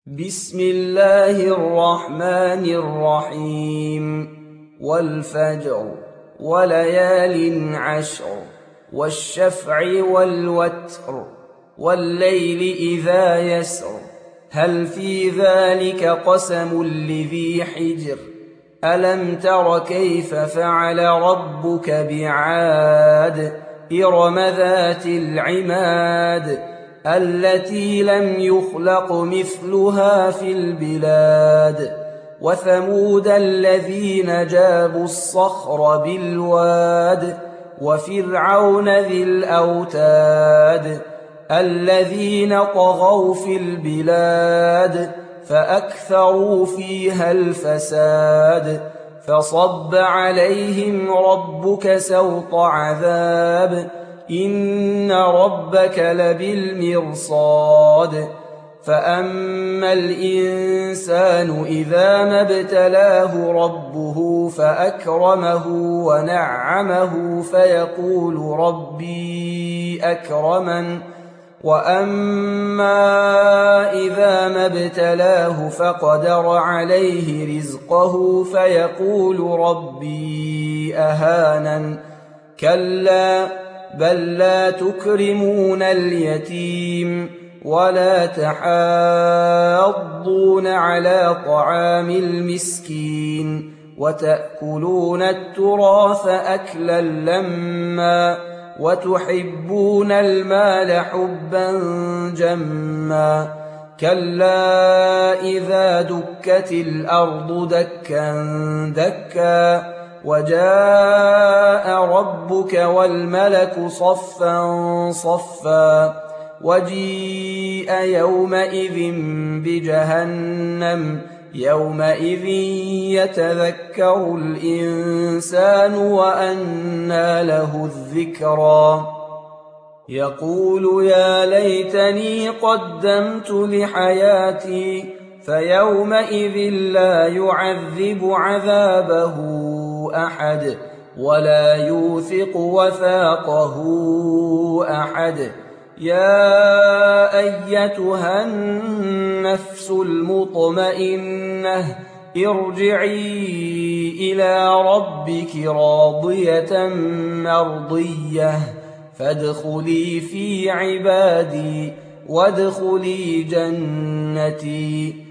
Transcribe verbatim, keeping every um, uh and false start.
بسم الله الرحمن الرحيم والفجر وليال عشر والشفع والوتر والليل إذا يسر هل في ذلك قسم لذي حجر ألم تر كيف فعل ربك بعاد إرم ذات العماد التي لم يخلق مثلها في البلاد وثمود الذين جابوا الصخر بالواد وفرعون ذي الأوتاد الذين طغوا في البلاد فأكثروا فيها الفساد فصب عليهم ربك سوط عذاب إن ربك لبالمرصاد فأما الإنسان إذا ما ابتلاه ربه فأكرمه ونعمه فيقول ربي أكرمن وأما إذا ما ابتلاه فقدر عليه رزقه فيقول ربي أهانن كلا بل لا تكرمون اليتيم ولا تحاضون على طعام المسكين وتأكلون التراث أكلا لما وتحبون المال حبا جما كلا إذا دكت الأرض دكا دكا وجاء ربك والملك صفا صفا وجيء يومئذ بجهنم يومئذ يتذكر الإنسان وأنى له الذكرى يقول يا ليتني قدمت لحياتي فيومئذ لا يعذب عذابه أحد ولا يوثق وثاقه أحد يا أيتها النفس المطمئنة ارجعي إلى ربك راضية مرضية فادخلي في عبادي وادخلي جنتي